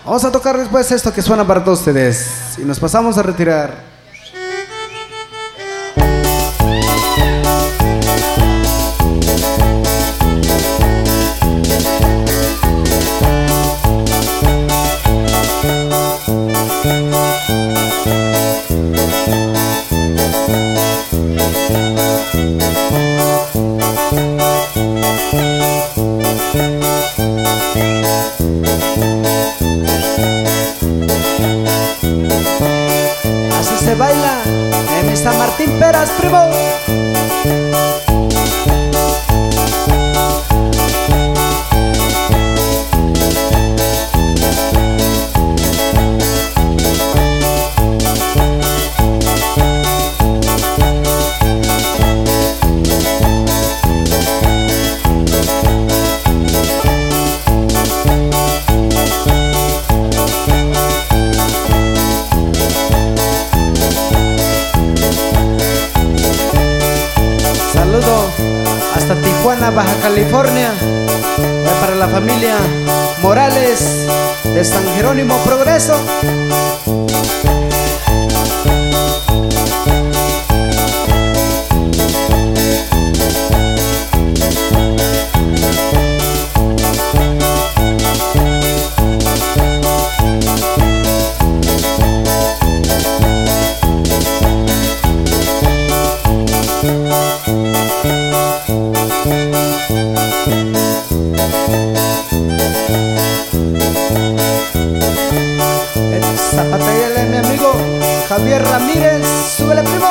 Vamos a tocar después esto que suena para todos ustedes y nos pasamos a retirar. Así se baila en mi San Martín Peras, primo. Hasta Tijuana, Baja California, para la familia Morales de San Jerónimo Progreso. Zapatayale, mi amigo Javier Ramírez, súbele, primo.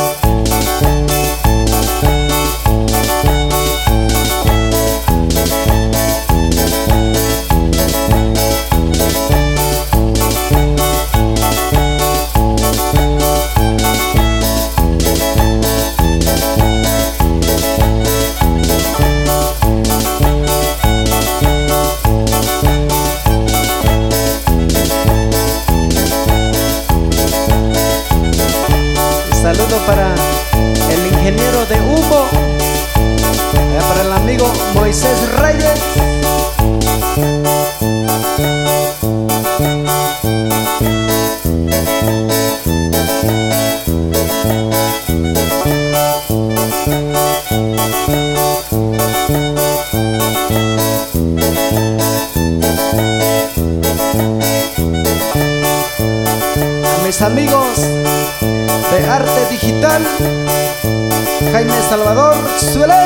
Saludo para el ingeniero de humo, para el amigo Moisés Reyes. A mis amigos de arte digital, Jaime Salvador, suele.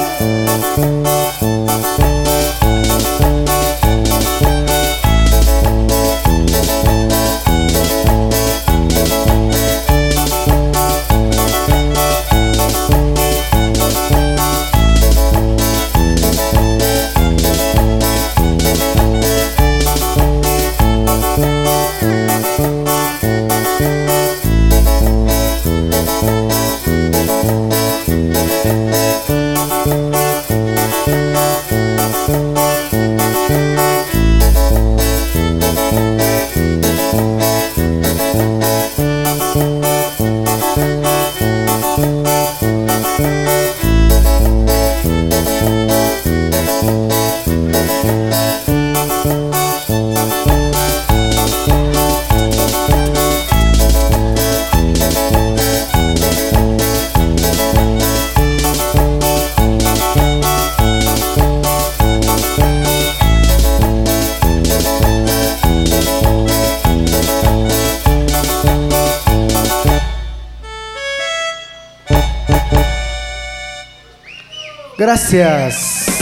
Gracias.